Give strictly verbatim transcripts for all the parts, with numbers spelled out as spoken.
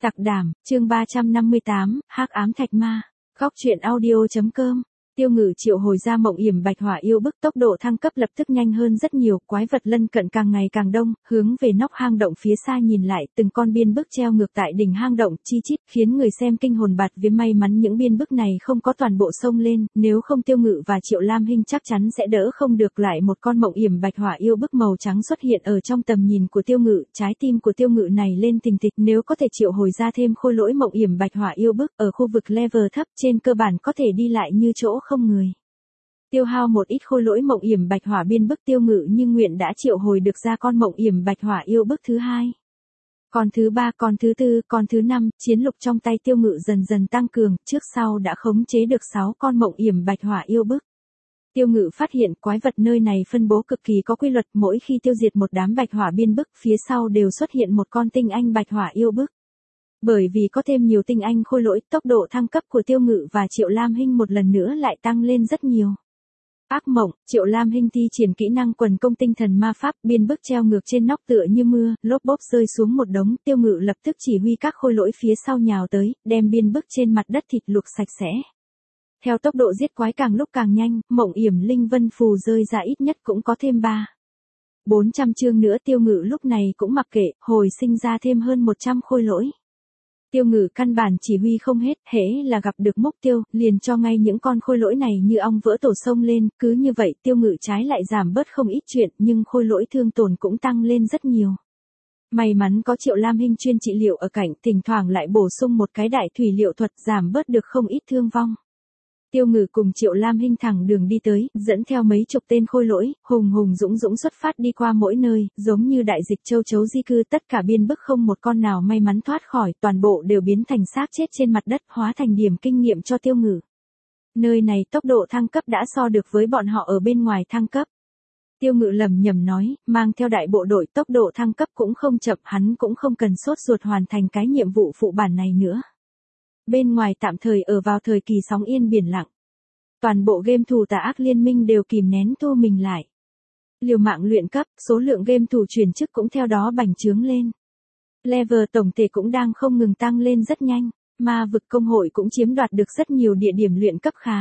Tặc đảm, chương ba trăm năm mươi tám, Hắc ám thạch ma. Góc truyện audio.com. Tiêu Ngự triệu hồi ra mộng yểm bạch hỏa yêu bức, tốc độ thăng cấp lập tức nhanh hơn rất nhiều, quái vật lân cận càng ngày càng đông, hướng về nóc hang động phía xa nhìn lại, từng con biên bức treo ngược tại đỉnh hang động, chi chít, khiến người xem kinh hồn bạt vía. May mắn những biên bức này không có toàn bộ xông lên, nếu không Tiêu Ngự và Triệu Lam Hinh chắc chắn sẽ đỡ không được. Lại một con mộng yểm bạch hỏa yêu bức màu trắng xuất hiện ở trong tầm nhìn của Tiêu Ngự, trái tim của Tiêu Ngự này lên thình thịch, nếu có thể triệu hồi ra thêm khôi lỗi mộng yểm bạch hỏa yêu bức ở khu vực level thấp, trên cơ bản có thể đi lại như chỗ không người. Tiêu hao một ít khôi lỗi mộng yểm bạch hỏa biên bức, Tiêu Ngự nhưng nguyện đã triệu hồi được ra con mộng yểm bạch hỏa yêu bức thứ hai. Con thứ ba, con thứ tư, con thứ năm, chiến lục trong tay Tiêu Ngự dần dần tăng cường, trước sau đã khống chế được sáu con mộng yểm bạch hỏa yêu bức. Tiêu Ngự phát hiện quái vật nơi này phân bố cực kỳ có quy luật, mỗi khi tiêu diệt một đám bạch hỏa biên bức, phía sau đều xuất hiện một con tinh anh bạch hỏa yêu bức. Bởi vì có thêm nhiều tinh anh khôi lỗi, tốc độ thăng cấp của Tiêu Ngự và Triệu Lam Hinh một lần nữa lại tăng lên rất nhiều. Ác mộng, Triệu Lam Hinh thi triển kỹ năng quần công tinh thần ma pháp, biên bức treo ngược trên nóc tựa như mưa, lốp bốp rơi xuống một đống. Tiêu Ngự lập tức chỉ huy các khôi lỗi phía sau nhào tới, đem biên bức trên mặt đất thịt luộc sạch sẽ. Theo tốc độ giết quái càng lúc càng nhanh, mộng yểm linh vân phù rơi ra ít nhất cũng có thêm ba bốn trăm chương nữa. Tiêu Ngự lúc này cũng mặc kệ, hồi sinh ra thêm hơn một trăm khôi lỗi. Tiêu Ngự căn bản chỉ huy không hết, hễ là gặp được mục tiêu, liền cho ngay những con khôi lỗi này như ong vỡ tổ sông lên, cứ như vậy Tiêu Ngự trái lại giảm bớt không ít chuyện, nhưng khôi lỗi thương tổn cũng tăng lên rất nhiều. May mắn có Triệu Lam Hinh chuyên trị liệu ở cạnh, thỉnh thoảng lại bổ sung một cái đại thủy liệu thuật, giảm bớt được không ít thương vong. Tiêu Ngự cùng Triệu Lam Hinh thẳng đường đi tới, dẫn theo mấy chục tên khôi lỗi, hùng hùng dũng dũng xuất phát đi qua mỗi nơi, giống như đại dịch châu chấu di cư, tất cả biên bức không một con nào may mắn thoát khỏi, toàn bộ đều biến thành xác chết trên mặt đất, hóa thành điểm kinh nghiệm cho Tiêu Ngự. Nơi này tốc độ thăng cấp đã so được với bọn họ ở bên ngoài thăng cấp. Tiêu Ngự lẩm nhẩm nói, mang theo đại bộ đội, tốc độ thăng cấp cũng không chậm, hắn cũng không cần sốt ruột hoàn thành cái nhiệm vụ phụ bản này nữa. Bên ngoài tạm thời ở vào thời kỳ sóng yên biển lặng. Toàn bộ game thủ tà ác liên minh đều kìm nén thu mình lại. Liều mạng luyện cấp, số lượng game thủ chuyển chức cũng theo đó bành trướng lên. Level tổng thể cũng đang không ngừng tăng lên rất nhanh, ma vực công hội cũng chiếm đoạt được rất nhiều địa điểm luyện cấp khá.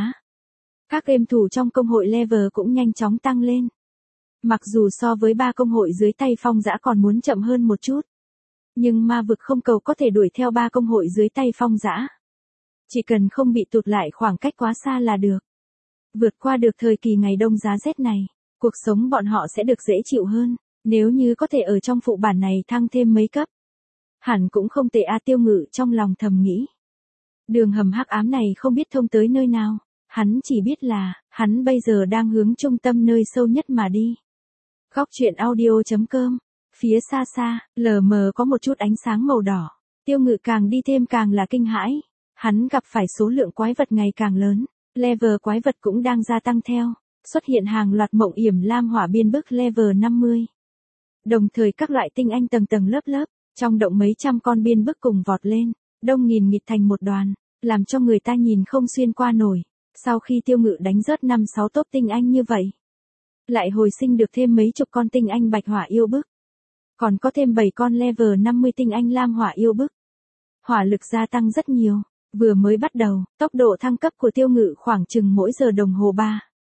Các game thủ trong công hội level cũng nhanh chóng tăng lên. Mặc dù so với ba công hội dưới tay Phong Dã còn muốn chậm hơn một chút. Nhưng ma vực không cầu có thể đuổi theo ba công hội dưới tay Phong Dã. Chỉ cần không bị tụt lại khoảng cách quá xa là được. Vượt qua được thời kỳ ngày đông giá rét này, cuộc sống bọn họ sẽ được dễ chịu hơn, nếu như có thể ở trong phụ bản này thăng thêm mấy cấp. Hẳn cũng không tệ a. Tiêu Ngự trong lòng thầm nghĩ. Đường hầm hắc ám này không biết thông tới nơi nào, hắn chỉ biết là, hắn bây giờ đang hướng trung tâm nơi sâu nhất mà đi. Góc truyện audio.com. Phía xa xa, lờ mờ có một chút ánh sáng màu đỏ. Tiêu Ngự càng đi thêm càng là kinh hãi. Hắn gặp phải số lượng quái vật ngày càng lớn. Level quái vật cũng đang gia tăng theo. Xuất hiện hàng loạt mộng yểm lam hỏa biên bức level năm mươi. Đồng thời các loại tinh anh tầng tầng lớp lớp. Trong động mấy trăm con biên bức cùng vọt lên. Đông nghìn nghịt thành một đoàn. Làm cho người ta nhìn không xuyên qua nổi. Sau khi Tiêu Ngự đánh rớt năm sáu top tinh anh như vậy. Lại hồi sinh được thêm mấy chục con tinh anh bạch hỏa yêu bức. Còn có thêm bảy con level năm mươi tinh anh lam hỏa yêu bức. Hỏa lực gia tăng rất nhiều. Vừa mới bắt đầu, tốc độ thăng cấp của Tiêu Ngự khoảng chừng mỗi giờ đồng hồ ba.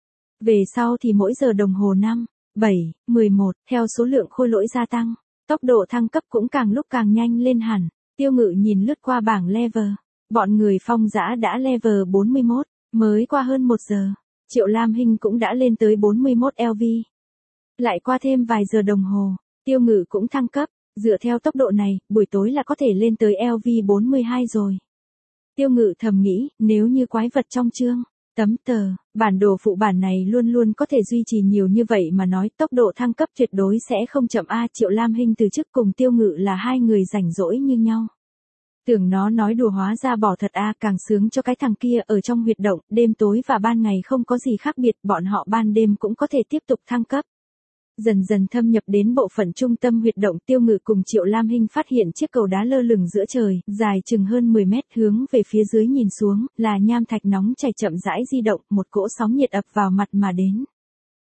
Về sau thì mỗi giờ đồng hồ năm, bảy, mười một, theo số lượng khôi lỗi gia tăng, tốc độ thăng cấp cũng càng lúc càng nhanh lên hẳn. Tiêu Ngự nhìn lướt qua bảng level, bọn người Phong Dã đã level bốn mươi mốt, mới qua hơn một giờ, Triệu Lam Hinh cũng đã lên tới bốn mươi mốt L V. Lại qua thêm vài giờ đồng hồ, Tiêu Ngự cũng thăng cấp, dựa theo tốc độ này, buổi tối là có thể lên tới L V bốn mươi hai rồi. Tiêu Ngự thầm nghĩ, nếu như quái vật trong chương, tấm tờ, bản đồ phụ bản này luôn luôn có thể duy trì nhiều như vậy mà nói, tốc độ thăng cấp tuyệt đối sẽ không chậm a. Triệu Lam Hinh từ chức cùng Tiêu Ngự là hai người rảnh rỗi như nhau. Tưởng nó nói đùa hóa ra bỏ thật a, càng sướng cho cái thằng kia ở trong huyệt động, đêm tối và ban ngày không có gì khác biệt, bọn họ ban đêm cũng có thể tiếp tục thăng cấp. Dần dần thâm nhập đến bộ phận trung tâm huyệt động, Tiêu Ngự cùng Triệu Lam Hinh phát hiện chiếc cầu đá lơ lửng giữa trời, dài chừng hơn mười mét, hướng về phía dưới nhìn xuống, là nham thạch nóng chảy chậm rãi di động, một cỗ sóng nhiệt ập vào mặt mà đến.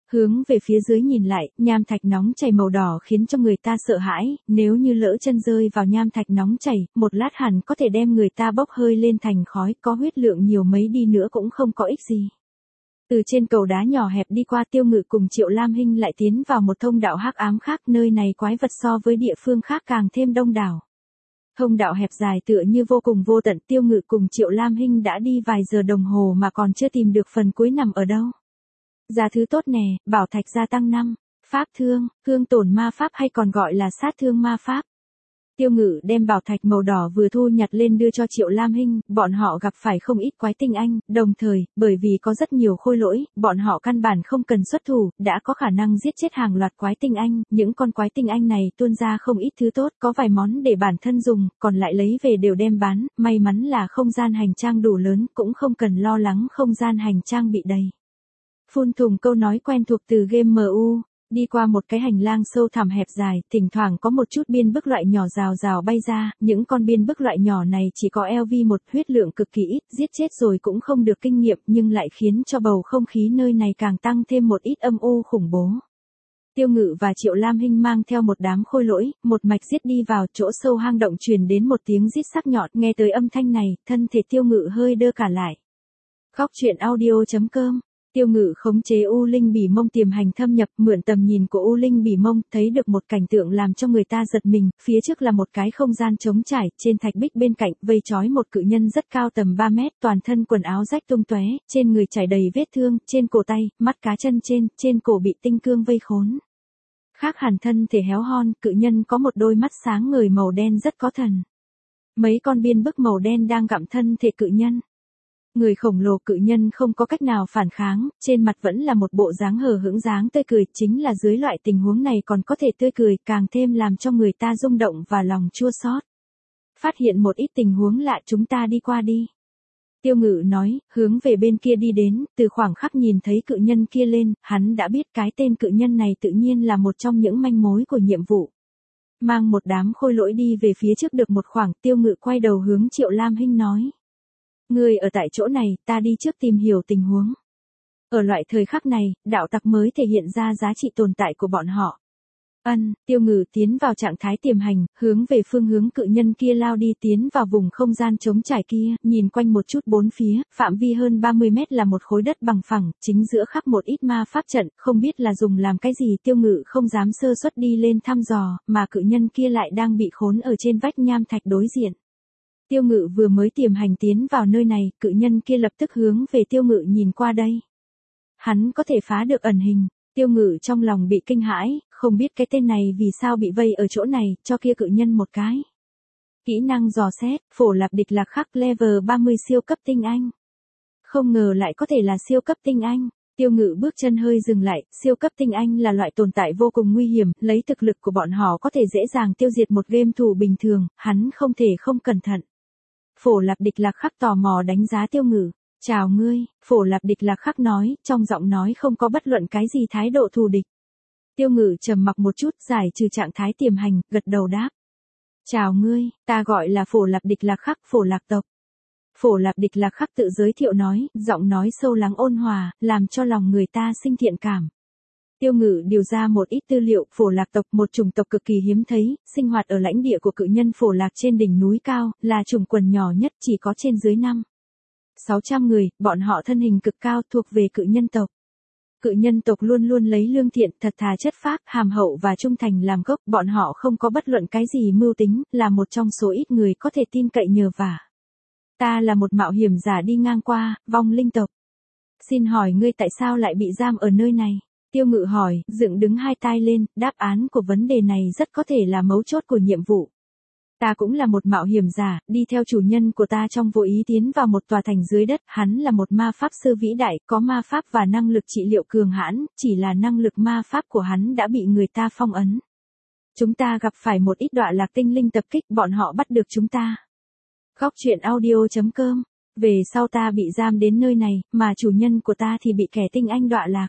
hướng về phía dưới nhìn lại, nham thạch nóng chảy màu đỏ khiến cho người ta sợ hãi, nếu như lỡ chân rơi vào nham thạch nóng chảy, một lát hẳn có thể đem người ta bốc hơi lên thành khói, có huyết lượng nhiều mấy đi nữa cũng không có ích gì. Từ trên cầu đá nhỏ hẹp đi qua, Tiêu Ngự cùng Triệu Lam Hinh lại tiến vào một thông đạo hắc ám khác, nơi này quái vật so với địa phương khác càng thêm đông đảo. Thông đạo hẹp dài tựa như vô cùng vô tận, Tiêu Ngự cùng Triệu Lam Hinh đã đi vài giờ đồng hồ mà còn chưa tìm được phần cuối nằm ở đâu. Ra thứ tốt nè, bảo thạch gia tăng năm, pháp thương, thương tổn ma pháp hay còn gọi là sát thương ma pháp. Tiêu Ngự đem bảo thạch màu đỏ vừa thu nhặt lên đưa cho Triệu Lam Hinh, bọn họ gặp phải không ít quái tinh anh, đồng thời, bởi vì có rất nhiều khôi lỗi, bọn họ căn bản không cần xuất thủ, đã có khả năng giết chết hàng loạt quái tinh anh, những con quái tinh anh này tuôn ra không ít thứ tốt, có vài món để bản thân dùng, còn lại lấy về đều đem bán, may mắn là không gian hành trang đủ lớn, cũng không cần lo lắng không gian hành trang bị đầy. Phun thùng câu nói quen thuộc từ game em u. Đi qua một cái hành lang sâu thẳm hẹp dài, thỉnh thoảng có một chút biên bức loại nhỏ rào rào bay ra, những con biên bức loại nhỏ này chỉ có lv một, huyết lượng cực kỳ ít, giết chết rồi cũng không được kinh nghiệm nhưng lại khiến cho bầu không khí nơi này càng tăng thêm một ít âm u khủng bố. Tiêu Ngự và Triệu Lam Hinh mang theo một đám khôi lỗi, một mạch giết đi vào, chỗ sâu hang động truyền đến một tiếng rít sắc nhọn, nghe tới âm thanh này, thân thể Tiêu Ngự hơi đơ cả lại. Khóc chuyện audio chấm com. Tiêu Ngự khống chế U Linh Bỉ Mông tiềm hành thâm nhập, mượn tầm nhìn của U Linh Bỉ Mông, thấy được một cảnh tượng làm cho người ta giật mình, phía trước là một cái không gian trống trải, trên thạch bích bên cạnh, vây trói một cự nhân rất cao tầm ba mét, toàn thân quần áo rách tung tóe, trên người trải đầy vết thương, trên cổ tay, mắt cá chân trên, trên cổ bị tinh cương vây khốn. Khác hẳn thân thể héo hon, cự nhân có một đôi mắt sáng ngời màu đen rất có thần. Mấy con biên bức màu đen đang gặm thân thể cự nhân. Người khổng lồ cự nhân không có cách nào phản kháng, trên mặt vẫn là một bộ dáng hờ hững dáng tươi cười, chính là dưới loại tình huống này còn có thể tươi cười, càng thêm làm cho người ta rung động và lòng chua xót. Phát hiện một ít tình huống lạ, chúng ta đi qua đi. Tiêu Ngự nói, hướng về bên kia đi đến, từ khoảng khắc nhìn thấy cự nhân kia lên, hắn đã biết cái tên cự nhân này tự nhiên là một trong những manh mối của nhiệm vụ. Mang một đám khôi lỗi đi về phía trước được một khoảng, Tiêu Ngự quay đầu hướng Triệu Lam Hinh nói. Người ở tại chỗ này, ta đi trước tìm hiểu tình huống. Ở loại thời khắc này, đạo tặc mới thể hiện ra giá trị tồn tại của bọn họ. Ân, Tiêu Ngự tiến vào trạng thái tiềm hành, hướng về phương hướng cự nhân kia lao đi, tiến vào vùng không gian trống trải kia, nhìn quanh một chút bốn phía, phạm vi hơn ba mươi mét là một khối đất bằng phẳng, chính giữa khắp một ít ma pháp trận, không biết là dùng làm cái gì. Tiêu Ngự không dám sơ suất đi lên thăm dò, mà cự nhân kia lại đang bị khốn ở trên vách nham thạch đối diện. Tiêu Ngự vừa mới tiềm hành tiến vào nơi này, cự nhân kia lập tức hướng về Tiêu Ngự nhìn qua đây. Hắn có thể phá được ẩn hình. Tiêu Ngự trong lòng bị kinh hãi, không biết cái tên này vì sao bị vây ở chỗ này, cho kia cự nhân một cái. Kỹ năng dò xét, phổ lạp địch lạc khắc level ba mươi siêu cấp tinh anh. Không ngờ lại có thể là siêu cấp tinh anh. Tiêu Ngự bước chân hơi dừng lại, siêu cấp tinh anh là loại tồn tại vô cùng nguy hiểm, lấy thực lực của bọn họ có thể dễ dàng tiêu diệt một game thủ bình thường, hắn không thể không cẩn thận. Phổ lạp địch lạc khắc tò mò đánh giá Tiêu Ngự. Chào ngươi, Phổ lạp địch lạc khắc nói, trong giọng nói không có bất luận cái gì thái độ thù địch. Tiêu Ngự trầm mặc một chút, giải trừ trạng thái tiềm hành, gật đầu đáp. Chào ngươi, ta gọi là Phổ lạp địch lạc khắc, Phổ lạc tộc. Phổ lạp địch lạc khắc tự giới thiệu nói, giọng nói sâu lắng ôn hòa, làm cho lòng người ta sinh thiện cảm. Tiêu Ngự điều ra một ít tư liệu, Phổ lạc tộc, một chủng tộc cực kỳ hiếm thấy, sinh hoạt ở lãnh địa của cự nhân Phổ lạc trên đỉnh núi cao, là chủng quần nhỏ nhất, chỉ có trên dưới năm sáu trăm người, bọn họ thân hình cực cao, thuộc về cự nhân tộc. Cự nhân tộc luôn luôn lấy lương thiện, thật thà chất phác, hàm hậu và trung thành làm gốc, bọn họ không có bất luận cái gì mưu tính, là một trong số ít người có thể tin cậy nhờ vả. Ta là một mạo hiểm giả đi ngang qua, vong linh tộc. Xin hỏi ngươi tại sao lại bị giam ở nơi này? Tiêu Ngự hỏi, dựng đứng hai tai lên, đáp án của vấn đề này rất có thể là mấu chốt của nhiệm vụ. Ta cũng là một mạo hiểm giả, đi theo chủ nhân của ta trong vô ý tiến vào một tòa thành dưới đất, hắn là một ma pháp sư vĩ đại, có ma pháp và năng lực trị liệu cường hãn, chỉ là năng lực ma pháp của hắn đã bị người ta phong ấn. Chúng ta gặp phải một ít đọa lạc tinh linh tập kích, bọn họ bắt được chúng ta. Khóc chuyện audio chấm com. Về sau ta bị giam đến nơi này, mà chủ nhân của ta thì bị kẻ tinh anh đọa lạc.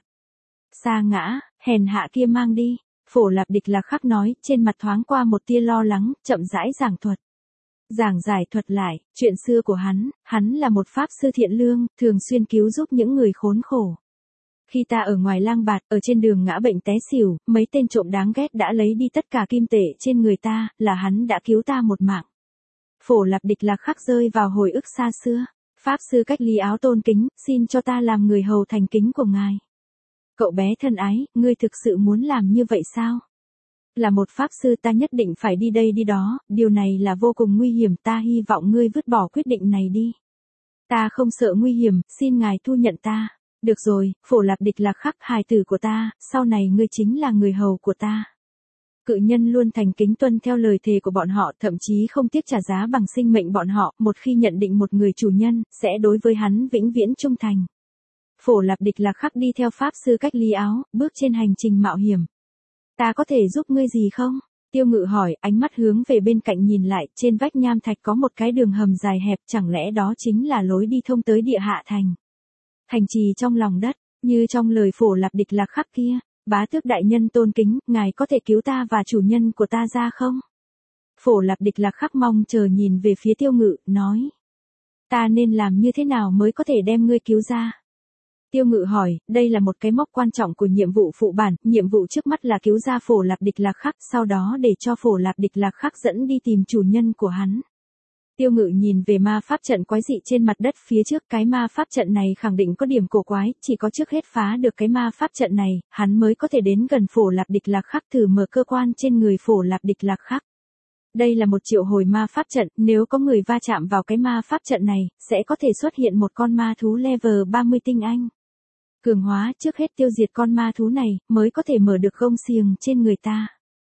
Sa ngã, hèn hạ kia mang đi. Phổ lạp địch lạc khắc nói, trên mặt thoáng qua một tia lo lắng, chậm rãi giảng thuật. Giảng giải thuật lại, chuyện xưa của hắn, hắn là một pháp sư thiện lương, thường xuyên cứu giúp những người khốn khổ. Khi ta ở ngoài lang bạt, ở trên đường ngã bệnh té xỉu, mấy tên trộm đáng ghét đã lấy đi tất cả kim tệ trên người ta, là hắn đã cứu ta một mạng. Phổ Lạp Địch Lạc khắc rơi vào hồi ức xa xưa. Pháp sư Cách Ly Áo tôn kính, xin cho ta làm người hầu thành kính của ngài. Cậu bé thân ái, ngươi thực sự muốn làm như vậy sao? Là một pháp sư ta nhất định phải đi đây đi đó, điều này là vô cùng nguy hiểm, ta hy vọng ngươi vứt bỏ quyết định này đi. Ta không sợ nguy hiểm, xin ngài thu nhận ta. Được rồi, Phổ Lạp Địch Lạc khắc, hài tử của ta, sau này ngươi chính là người hầu của ta. Cự nhân luôn thành kính tuân theo lời thề của bọn họ, thậm chí không tiếc trả giá bằng sinh mệnh bọn họ, một khi nhận định một người chủ nhân, sẽ đối với hắn vĩnh viễn trung thành. Phổ Lạp Địch Lạc khắc đi theo pháp sư Cách Ly Áo, bước trên hành trình mạo hiểm. Ta có thể giúp ngươi gì không? Tiêu Ngự hỏi, ánh mắt hướng về bên cạnh nhìn lại, trên vách nham thạch có một cái đường hầm dài hẹp, chẳng lẽ đó chính là lối đi thông tới địa hạ thành. Thành trì trong lòng đất, như trong lời Phổ Lạp Địch Lạc khắc kia, bá tước đại nhân tôn kính, ngài có thể cứu ta và chủ nhân của ta ra không? Phổ Lạp Địch Lạc khắc mong chờ nhìn về phía Tiêu Ngự, nói. Ta nên làm như thế nào mới có thể đem ngươi cứu ra? Tiêu Ngự hỏi, đây là một cái mốc quan trọng của nhiệm vụ phụ bản, nhiệm vụ trước mắt là cứu ra Phổ Lạp Địch Lạc khắc, sau đó để cho Phổ Lạp Địch Lạc khắc dẫn đi tìm chủ nhân của hắn. Tiêu Ngự nhìn về ma pháp trận quái dị trên mặt đất phía trước, cái ma pháp trận này khẳng định có điểm cổ quái, chỉ có trước hết phá được cái ma pháp trận này, hắn mới có thể đến gần Phổ Lạp Địch Lạc khắc thử mở cơ quan trên người Phổ Lạp Địch Lạc khắc. Đây là một triệu hồi ma pháp trận, nếu có người va chạm vào cái ma pháp trận này, sẽ có thể xuất hiện một con ma thú level ba mươi tinh anh. Cường hóa trước hết tiêu diệt con ma thú này, mới có thể mở được gông xiềng trên người ta.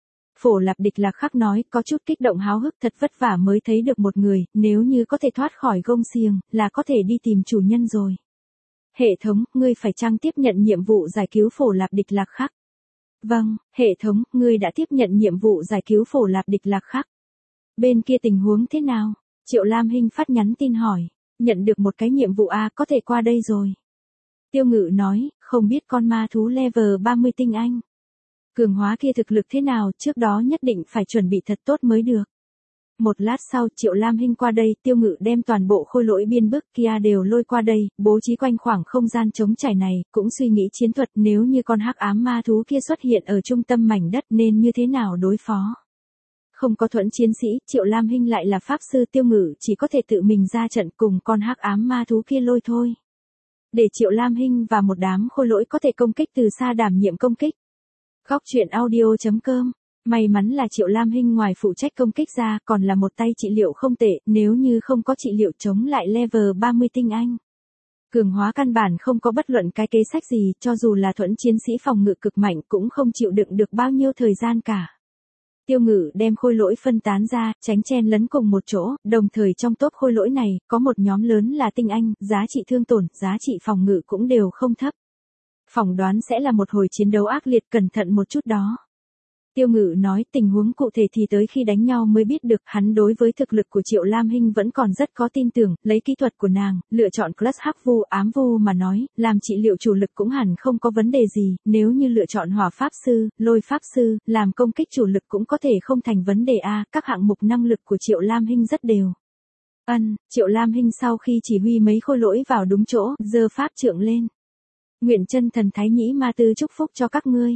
Phổ Lạp Địch Lạc khắc nói, có chút kích động háo hức, thật vất vả mới thấy được một người, nếu như có thể thoát khỏi gông xiềng, là có thể đi tìm chủ nhân rồi. Hệ thống, ngươi phải chăng tiếp nhận nhiệm vụ giải cứu Phổ Lạp Địch Lạc khắc? Vâng, hệ thống, ngươi đã tiếp nhận nhiệm vụ giải cứu Phổ Lạp Địch Lạc khắc. Bên kia tình huống thế nào? Triệu Lam Hinh phát nhắn tin hỏi, nhận được một cái nhiệm vụ A, có thể qua đây rồi. Tiêu Ngự nói, không biết con ma thú level ba mươi tinh anh. Cường hóa kia thực lực thế nào, trước đó nhất định phải chuẩn bị thật tốt mới được. Một lát sau, Triệu Lam Hinh qua đây, Tiêu Ngự đem toàn bộ khôi lỗi biên bức kia đều lôi qua đây, bố trí quanh khoảng không gian trống trải này, cũng suy nghĩ chiến thuật nếu như con hắc ám ma thú kia xuất hiện ở trung tâm mảnh đất nên như thế nào đối phó. Không có thuẫn chiến sĩ, Triệu Lam Hinh lại là pháp sư, Tiêu Ngự chỉ có thể tự mình ra trận cùng con hắc ám ma thú kia lôi thôi. Để Triệu Lam Hinh và một đám khôi lỗi có thể công kích từ xa đảm nhiệm công kích. Góc truyện audio chấm com. May mắn là Triệu Lam Hinh ngoài phụ trách công kích ra còn là một tay trị liệu không tệ, nếu như không có trị liệu chống lại level ba mươi tinh anh. Cường hóa căn bản không có bất luận cái kế sách gì, cho dù là thuẫn chiến sĩ phòng ngự cực mạnh cũng không chịu đựng được bao nhiêu thời gian cả. Tiêu Ngự đem khôi lỗi phân tán ra, tránh chen lấn cùng một chỗ, đồng thời trong tốp khôi lỗi này, có một nhóm lớn là tinh anh, giá trị thương tổn, giá trị phòng ngự cũng đều không thấp. Phỏng đoán sẽ là một hồi chiến đấu ác liệt, cẩn thận một chút đó. Tiêu Ngự nói, tình huống cụ thể thì tới khi đánh nhau mới biết được, hắn đối với thực lực của Triệu Lam Hinh vẫn còn rất có tin tưởng, lấy kỹ thuật của nàng, lựa chọn class hắc vu ám vu mà nói, làm trị liệu chủ lực cũng hẳn không có vấn đề gì, nếu như lựa chọn hỏa pháp sư, lôi pháp sư, làm công kích chủ lực cũng có thể không thành vấn đề a, các hạng mục năng lực của Triệu Lam Hinh rất đều. Ân, Triệu Lam Hinh sau khi chỉ huy mấy khôi lỗi vào đúng chỗ, giơ pháp trượng lên. Nguyện chân thần Thái Nhĩ Ma Tư chúc phúc cho các ngươi.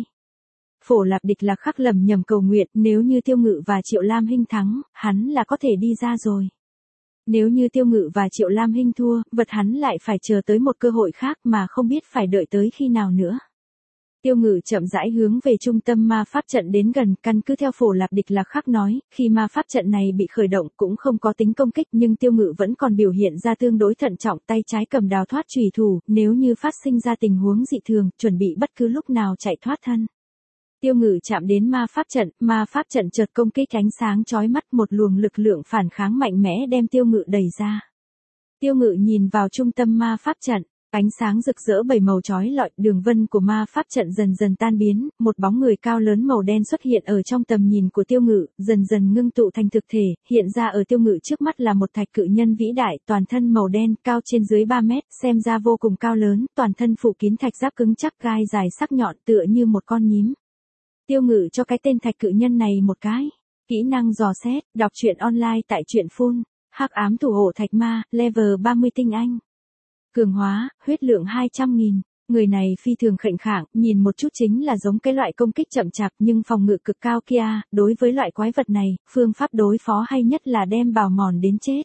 Phổ Lạp Địch Lạc khắc lầm nhầm cầu nguyện, nếu như Tiêu Ngự và Triệu Lam Hinh thắng, hắn là có thể đi ra rồi. Nếu như Tiêu Ngự và Triệu Lam Hinh thua, vật hắn lại phải chờ tới một cơ hội khác mà không biết phải đợi tới khi nào nữa. Tiêu Ngự chậm rãi hướng về trung tâm ma pháp trận đến gần, căn cứ theo Phổ Lạp Địch Lạc khắc nói, khi ma pháp trận này bị khởi động cũng không có tính công kích nhưng Tiêu Ngự vẫn còn biểu hiện ra tương đối thận trọng, tay trái cầm đào thoát chùy thủ, nếu như phát sinh ra tình huống dị thường, chuẩn bị bất cứ lúc nào chạy thoát thân. Tiêu Ngự chạm đến ma pháp trận, ma pháp trận chợt công kích ánh sáng chói mắt, một luồng lực lượng phản kháng mạnh mẽ đem Tiêu Ngự đẩy ra. Tiêu Ngự nhìn vào trung tâm ma pháp trận, ánh sáng rực rỡ bảy màu chói lọi, đường vân của ma pháp trận dần dần tan biến, một bóng người cao lớn màu đen xuất hiện ở trong tầm nhìn của Tiêu Ngự, dần dần ngưng tụ thành thực thể, hiện ra ở Tiêu Ngự trước mắt là một thạch cự nhân vĩ đại, toàn thân màu đen, cao trên dưới ba mét, xem ra vô cùng cao lớn, toàn thân phủ kín thạch giáp cứng chắc, gai dài sắc nhọn tựa như một con nhím. Tiêu Ngự cho cái tên thạch cự nhân này một cái kỹ năng dò xét, đọc truyện online tại truyện phun, hắc ám thủ hộ thạch ma, level ba mươi tinh anh. Cường hóa, huyết lượng hai trăm nghìn. Người này phi thường khệnh khạng, nhìn một chút chính là giống cái loại công kích chậm chạp nhưng phòng ngự cực cao kia, đối với loại quái vật này, phương pháp đối phó hay nhất là đem bào mòn đến chết.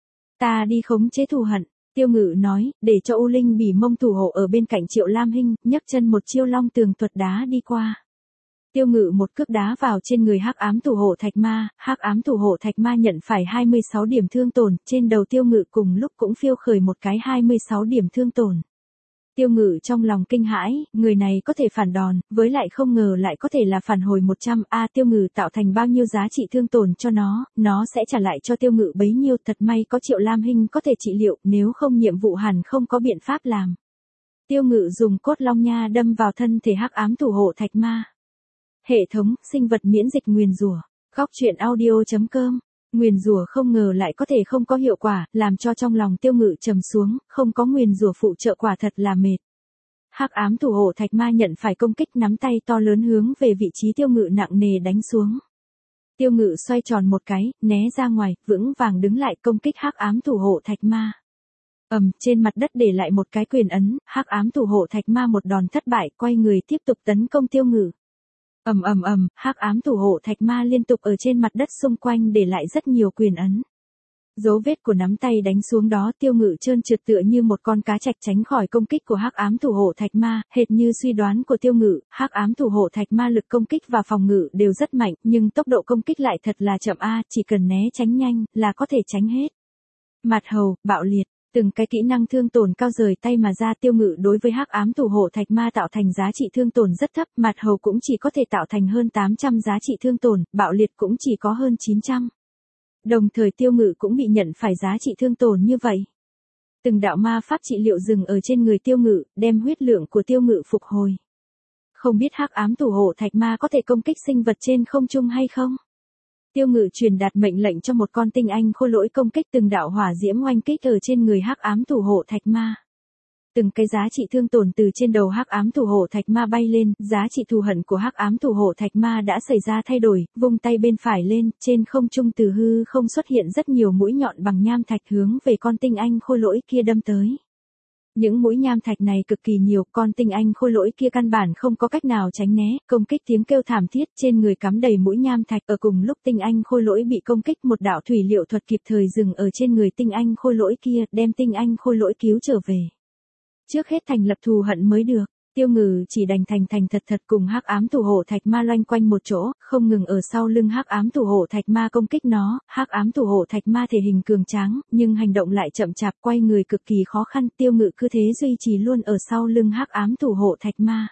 Ta đi khống chế thù hận, Tiêu Ngự nói, để cho U Linh Bỉ Mông thủ hộ ở bên cạnh Triệu Lam Hinh, nhấc chân một chiêu long tường thuật đá đi qua. Tiêu Ngự một cước đá vào trên người Hắc Ám Thủ Hộ Thạch Ma, Hắc Ám Thủ Hộ Thạch Ma nhận phải hai mươi sáu điểm thương tổn, trên đầu Tiêu Ngự cùng lúc cũng phiêu khởi một cái hai mươi sáu điểm thương tổn. Tiêu Ngự trong lòng kinh hãi, người này có thể phản đòn, với lại không ngờ lại có thể là phản hồi một trăm, a Tiêu Ngự tạo thành bao nhiêu giá trị thương tổn cho nó, nó sẽ trả lại cho Tiêu Ngự bấy nhiêu, thật may có Triệu Lam Hinh có thể trị liệu, nếu không nhiệm vụ hẳn không có biện pháp làm. Tiêu Ngự dùng cốt long nha đâm vào thân thể Hắc Ám Thủ Hộ Thạch Ma. Hệ thống, sinh vật miễn dịch nguyền rủa. Góc truyện audio chấm com. Nguyền rủa không ngờ lại có thể không có hiệu quả, làm cho trong lòng Tiêu Ngự trầm xuống, không có nguyền rủa phụ trợ quả thật là mệt. Hắc Ám Thủ Hộ Thạch Ma nhận phải công kích, nắm tay to lớn hướng về vị trí Tiêu Ngự nặng nề đánh xuống. Tiêu Ngự xoay tròn một cái, né ra ngoài, vững vàng đứng lại công kích Hắc Ám Thủ Hộ Thạch Ma. Ầm, trên mặt đất để lại một cái quyền ấn, Hắc Ám Thủ Hộ Thạch Ma một đòn thất bại, quay người tiếp tục tấn công Tiêu Ngự. Ầm ầm ầm, Hắc Ám Thủ Hộ Thạch Ma liên tục ở trên mặt đất xung quanh để lại rất nhiều quyền ấn. Dấu vết của nắm tay đánh xuống đó, Tiêu Ngự trơn trượt tựa như một con cá trạch tránh khỏi công kích của Hắc Ám Thủ Hộ Thạch Ma, hệt như suy đoán của Tiêu Ngự, Hắc Ám Thủ Hộ Thạch Ma lực công kích và phòng ngự đều rất mạnh, nhưng tốc độ công kích lại thật là chậm a, chỉ cần né tránh nhanh là có thể tránh hết. Mặt hầu, bạo liệt. Từng cái kỹ năng thương tổn cao rời tay mà ra. Tiêu Ngự đối với Hắc Ám Thủ Hộ Thạch Ma tạo thành giá trị thương tổn rất thấp, mặt hầu cũng chỉ có thể tạo thành hơn tám trăm giá trị thương tổn, bạo liệt cũng chỉ có hơn chín trăm. Đồng thời Tiêu Ngự cũng bị nhận phải giá trị thương tổn như vậy. Từng đạo ma pháp trị liệu dừng ở trên người Tiêu Ngự, đem huyết lượng của Tiêu Ngự phục hồi. Không biết Hắc Ám Thủ Hộ Thạch Ma có thể công kích sinh vật trên không trung hay không? Tiêu Ngự truyền đạt mệnh lệnh cho một con tinh anh khôi lỗi công kích từng đạo hỏa diễm oanh kích ở trên người Hắc Ám Thủ Hộ Thạch Ma. Từng cái giá trị thương tổn từ trên đầu Hắc Ám Thủ Hộ Thạch Ma bay lên, giá trị thù hận của Hắc Ám Thủ Hộ Thạch Ma đã xảy ra thay đổi, vung tay bên phải lên, trên không trung từ hư không xuất hiện rất nhiều mũi nhọn bằng nham thạch hướng về con tinh anh khôi lỗi kia đâm tới. Những mũi nham thạch này cực kỳ nhiều, con tinh anh khôi lỗi kia căn bản không có cách nào tránh né, công kích tiếng kêu thảm thiết, trên người cắm đầy mũi nham thạch. Ở cùng lúc tinh anh khôi lỗi bị công kích, một đạo thủy liệu thuật kịp thời dừng ở trên người tinh anh khôi lỗi kia, đem tinh anh khôi lỗi cứu trở về. Trước hết thành lập thù hận mới được. Tiêu Ngự chỉ đành thành thành thật thật cùng Hắc Ám Thủ Hộ Thạch Ma loanh quanh một chỗ, không ngừng ở sau lưng Hắc Ám Thủ Hộ Thạch Ma công kích nó. Hắc Ám Thủ Hộ Thạch Ma thể hình cường tráng, nhưng hành động lại chậm chạp, quay người cực kỳ khó khăn. Tiêu Ngự cứ thế duy trì luôn ở sau lưng Hắc Ám Thủ Hộ Thạch Ma.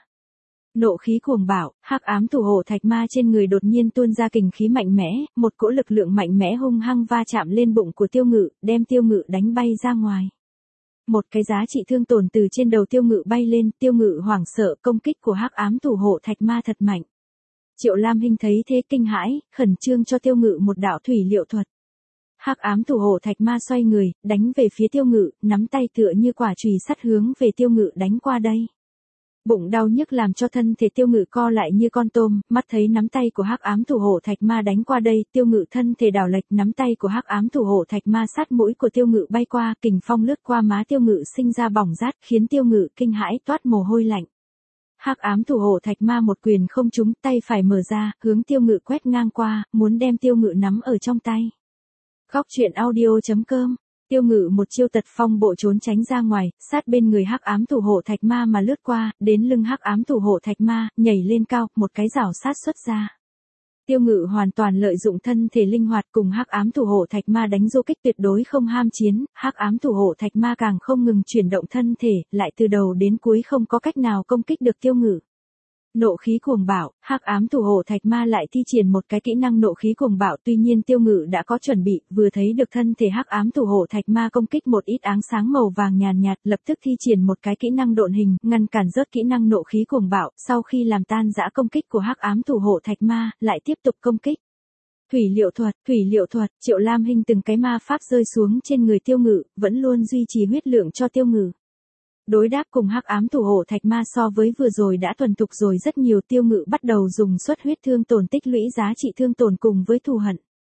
Nộ khí cuồng bạo, Hắc Ám Thủ Hộ Thạch Ma trên người đột nhiên tuôn ra kình khí mạnh mẽ, một cỗ lực lượng mạnh mẽ hung hăng va chạm lên bụng của Tiêu Ngự, đem Tiêu Ngự đánh bay ra ngoài. Một cái giá trị thương tổn từ trên đầu Tiêu Ngự bay lên, Tiêu Ngự hoảng sợ, công kích của Hắc Ám Thủ Hộ Thạch Ma thật mạnh. Triệu Lam Hinh thấy thế kinh hãi, khẩn trương cho Tiêu Ngự một đạo thủy liệu thuật. Hắc Ám Thủ Hộ Thạch Ma xoay người, đánh về phía Tiêu Ngự, nắm tay tựa như quả chùy sắt hướng về Tiêu Ngự đánh qua đây. Bụng đau nhức làm cho thân thể Tiêu Ngự co lại như con tôm, mắt thấy nắm tay của Hắc Ám Thủ Hộ Thạch Ma đánh qua đây, Tiêu Ngự thân thể đảo lệch, nắm tay của Hắc Ám Thủ Hộ Thạch Ma sát mũi của Tiêu Ngự bay qua, kình phong lướt qua má Tiêu Ngự sinh ra bỏng rát, khiến Tiêu Ngự kinh hãi toát mồ hôi lạnh. Hắc Ám Thủ Hộ Thạch Ma một quyền không trúng, tay phải mở ra, hướng Tiêu Ngự quét ngang qua, muốn đem Tiêu Ngự nắm ở trong tay. Góc truyện audio chấm com. Tiêu Ngự một chiêu tật phong bộ trốn tránh ra ngoài, sát bên người Hắc Ám Thủ Hộ Thạch Ma mà lướt qua, đến lưng Hắc Ám Thủ Hộ Thạch Ma, nhảy lên cao, một cái rảo sát xuất ra. Tiêu Ngự hoàn toàn lợi dụng thân thể linh hoạt cùng Hắc Ám Thủ Hộ Thạch Ma đánh du kích, tuyệt đối không ham chiến. Hắc Ám Thủ Hộ Thạch Ma càng không ngừng chuyển động thân thể, lại từ đầu đến cuối không có cách nào công kích được Tiêu Ngự. Nộ khí cuồng bạo, Hắc Ám Thủ Hộ Thạch Ma lại thi triển một cái kỹ năng nộ khí cuồng bạo, tuy nhiên Tiêu Ngự đã có chuẩn bị, vừa thấy được thân thể Hắc Ám Thủ Hộ Thạch Ma công kích một ít áng sáng màu vàng nhàn nhạt, lập tức thi triển một cái kỹ năng độn hình, ngăn cản rớt kỹ năng nộ khí cuồng bạo, sau khi làm tan rã công kích của Hắc Ám Thủ Hộ Thạch Ma, lại tiếp tục công kích. Thủy liệu thuật, thủy liệu thuật, Triệu Lam Hinh từng cái ma pháp rơi xuống trên người Tiêu Ngự, vẫn luôn duy trì huyết lượng cho Tiêu Ngự. Đối đáp cùng Hắc Ám Thủ Hộ Thạch Ma so với vừa rồi đã thuần thục rồi rất nhiều. Tiêu Ngự bắt đầu dùng xuất huyết thương tổn tích lũy giá trị thương tổn cùng với thù hận.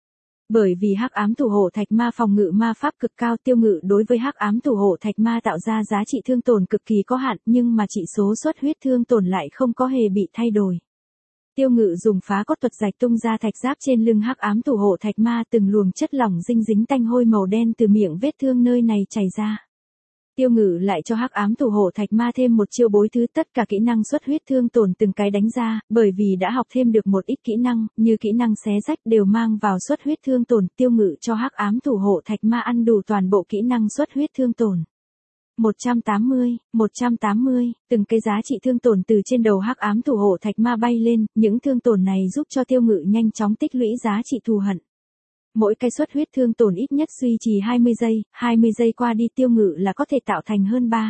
Bởi vì hắc ám thủ hộ thạch ma phòng ngự ma pháp cực cao, Tiêu Ngự đối với hắc ám thủ hộ thạch ma tạo ra giá trị thương tổn cực kỳ có hạn, nhưng mà chỉ số xuất huyết thương tổn lại không có hề bị thay đổi. Tiêu Ngự dùng phá cốt thuật rạch tung ra thạch giáp trên lưng hắc ám thủ hộ thạch ma, từng luồng chất lỏng dinh dính tanh hôi màu đen từ miệng vết thương nơi này chảy ra. Tiêu Ngự lại cho hắc ám thủ hộ thạch ma thêm một chiêu bối thứ, tất cả kỹ năng xuất huyết thương tổn từng cái đánh ra, bởi vì đã học thêm được một ít kỹ năng, như kỹ năng xé rách đều mang vào xuất huyết thương tổn. Tiêu Ngự cho hắc ám thủ hộ thạch ma ăn đủ toàn bộ kỹ năng xuất huyết thương tổn. một trăm tám mươi, một trăm tám mươi, từng cái giá trị thương tổn từ trên đầu hắc ám thủ hộ thạch ma bay lên, những thương tổn này giúp cho Tiêu Ngự nhanh chóng tích lũy giá trị thù hận. Mỗi cái xuất huyết thương tổn ít nhất duy trì hai mươi giây, hai mươi giây qua đi Tiêu Ngự là có thể tạo thành hơn ba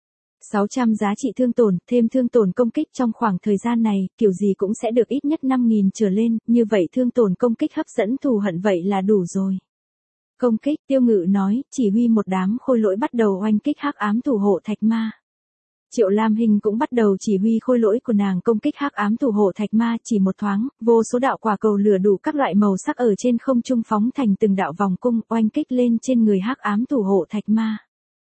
sáu trăm giá trị thương tổn, thêm thương tổn công kích trong khoảng thời gian này, kiểu gì cũng sẽ được ít nhất năm nghìn trở lên, như vậy thương tổn công kích hấp dẫn thù hận vậy là đủ rồi. Công kích, Tiêu Ngự nói, chỉ huy một đám khôi lỗi bắt đầu oanh kích hắc ám thủ hộ thạch ma. Triệu Lam Hinh cũng bắt đầu chỉ huy khôi lỗi của nàng công kích hắc ám thủ hộ thạch ma, chỉ một thoáng, vô số đạo quả cầu lửa đủ các loại màu sắc ở trên không trung phóng thành từng đạo vòng cung oanh kích lên trên người hắc ám thủ hộ thạch ma.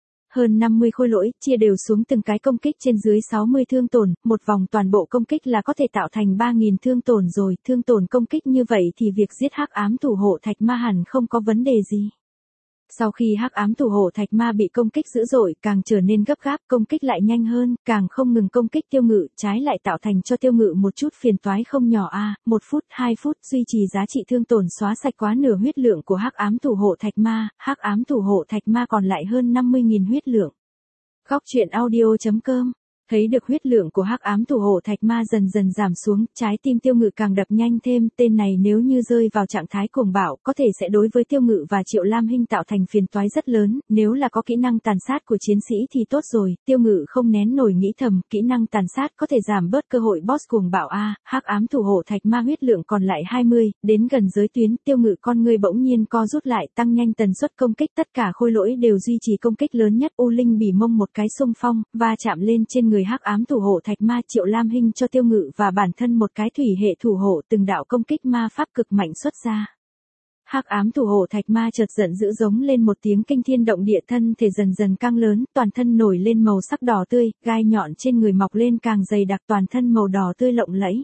Hơn năm mươi khôi lỗi, chia đều xuống từng cái công kích trên dưới sáu mươi thương tổn, một vòng toàn bộ công kích là có thể tạo thành ba nghìn thương tổn rồi, thương tổn công kích như vậy thì việc giết hắc ám thủ hộ thạch ma hẳn không có vấn đề gì. Sau khi hắc ám thủ hộ thạch ma bị công kích dữ dội, càng trở nên gấp gáp, công kích lại nhanh hơn, càng không ngừng công kích Tiêu Ngự, trái lại tạo thành cho Tiêu Ngự một chút phiền toái không nhỏ a. À, một phút, hai phút duy trì giá trị thương tổn xóa sạch quá nửa huyết lượng của hắc ám thủ hộ thạch ma, hắc ám thủ hộ thạch ma còn lại hơn năm mươi nghìn huyết lượng. Góc truyện audio chấm com. Thấy được huyết lượng của hắc ám thủ hộ thạch ma dần dần giảm xuống, trái tim Tiêu Ngự càng đập nhanh thêm, tên này nếu như rơi vào trạng thái cuồng bạo, có thể sẽ đối với Tiêu Ngự và Triệu Lam Hinh tạo thành phiền toái rất lớn, nếu là có kỹ năng tàn sát của chiến sĩ thì tốt rồi, Tiêu Ngự không nén nổi nghĩ thầm, kỹ năng tàn sát có thể giảm bớt cơ hội boss cuồng bạo a. Hắc ám thủ hộ thạch ma huyết lượng còn lại hai mươi, đến gần giới tuyến, Tiêu Ngự con người bỗng nhiên co rút lại, tăng nhanh tần suất công kích, tất cả khôi lỗi đều duy trì công kích lớn nhất, U Linh bỉ mông một cái xung phong, va chạm lên trên người hắc ám thủ hộ thạch ma. Triệu Lam Hinh cho Tiêu Ngự và bản thân một cái thủy hệ thủ hộ, từng đạo công kích ma pháp cực mạnh xuất ra. Hắc ám thủ hộ thạch ma chợt giận dữ giống lên một tiếng kinh thiên động địa, thân thể dần dần căng lớn, toàn thân nổi lên màu sắc đỏ tươi, gai nhọn trên người mọc lên càng dày đặc, toàn thân màu đỏ tươi lộng lẫy.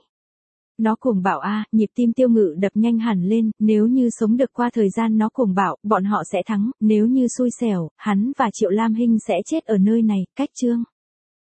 Nó cuồng bạo a, à, nhịp tim Tiêu Ngự đập nhanh hẳn lên, nếu như sống được qua thời gian nó cuồng bạo, bọn họ sẽ thắng, nếu như xui xẻo, hắn và Triệu Lam Hinh sẽ chết ở nơi này. Cách chương